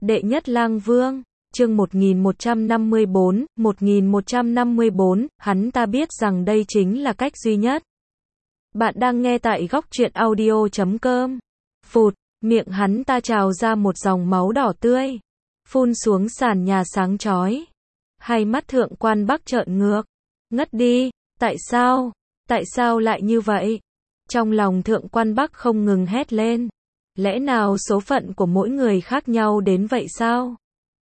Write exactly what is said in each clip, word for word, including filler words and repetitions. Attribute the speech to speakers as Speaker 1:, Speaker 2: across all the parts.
Speaker 1: Đệ nhất lang vương, chương một nghìn một trăm năm mươi bốn, một nghìn một trăm năm mươi bốn, hắn ta biết rằng đây chính là cách duy nhất. Bạn đang nghe tại góc truyện audio chấm com. Phụt, miệng hắn ta trào ra một dòng máu đỏ tươi, phun xuống sàn nhà sáng chói. Hai mắt thượng quan Bắc trợn ngược, ngất đi, tại sao, tại sao lại như vậy? Trong lòng thượng quan Bắc không ngừng hét lên. Lẽ nào số phận của mỗi người khác nhau đến vậy sao?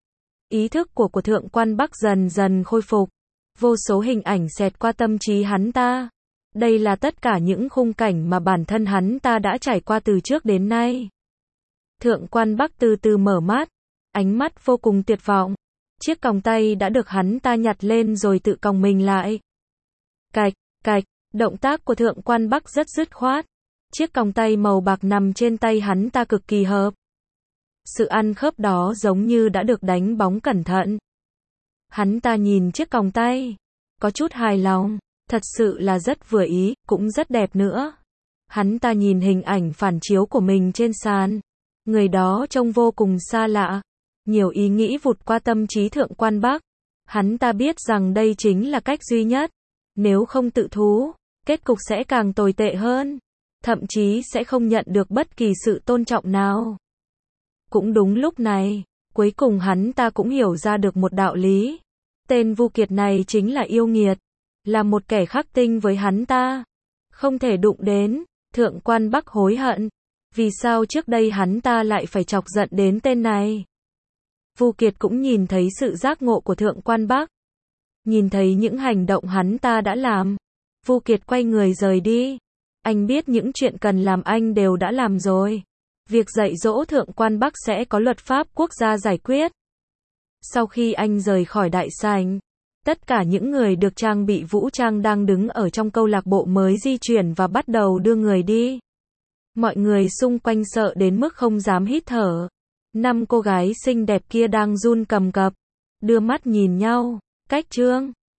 Speaker 1: Ý thức của của thượng quan Bắc dần dần khôi phục. Vô số hình ảnh xẹt qua tâm trí hắn ta. Đây là tất cả những khung cảnh mà bản thân hắn ta đã trải qua từ trước đến nay. Thượng quan Bắc từ từ mở mắt, ánh mắt vô cùng tuyệt vọng. Chiếc còng tay đã được hắn ta nhặt lên rồi tự còng mình lại. Cạch, cạch, động tác của thượng quan Bắc rất dứt khoát. Chiếc còng tay màu bạc nằm trên tay hắn ta cực kỳ hợp. Sự ăn khớp đó giống như đã được đánh bóng cẩn thận. Hắn ta nhìn chiếc còng tay, có chút hài lòng, thật sự là rất vừa ý, cũng rất đẹp nữa. Hắn ta nhìn hình ảnh phản chiếu của mình trên sàn. Người đó trông vô cùng xa lạ. Nhiều ý nghĩ vụt qua tâm trí thượng quan Bắc. Hắn ta biết rằng đây chính là cách duy nhất. Nếu không tự thú, kết cục sẽ càng tồi tệ hơn. Thậm chí sẽ không nhận được bất kỳ sự tôn trọng nào. Cũng đúng lúc này, cuối cùng hắn ta cũng hiểu ra được một đạo lý. Tên Vu Kiệt này chính là yêu nghiệt, là một kẻ khắc tinh với hắn ta. Không thể đụng đến. Thượng quan Bắc hối hận. Vì sao trước đây hắn ta lại phải chọc giận đến tên này? Vu Kiệt cũng nhìn thấy sự giác ngộ của thượng quan Bắc. Nhìn thấy những hành động hắn ta đã làm. Vu Kiệt quay người rời đi. Anh biết những chuyện cần làm anh đều đã làm rồi. Việc dạy dỗ thượng quan Bắc sẽ có luật pháp quốc gia giải quyết. Sau khi anh rời khỏi đại sảnh, tất cả những người được trang bị vũ trang đang đứng ở trong câu lạc bộ mới di chuyển và bắt đầu đưa người đi. Mọi người xung quanh sợ đến mức không dám hít thở. Năm cô gái xinh đẹp kia đang run cầm cập, đưa mắt nhìn nhau. Cách Trương,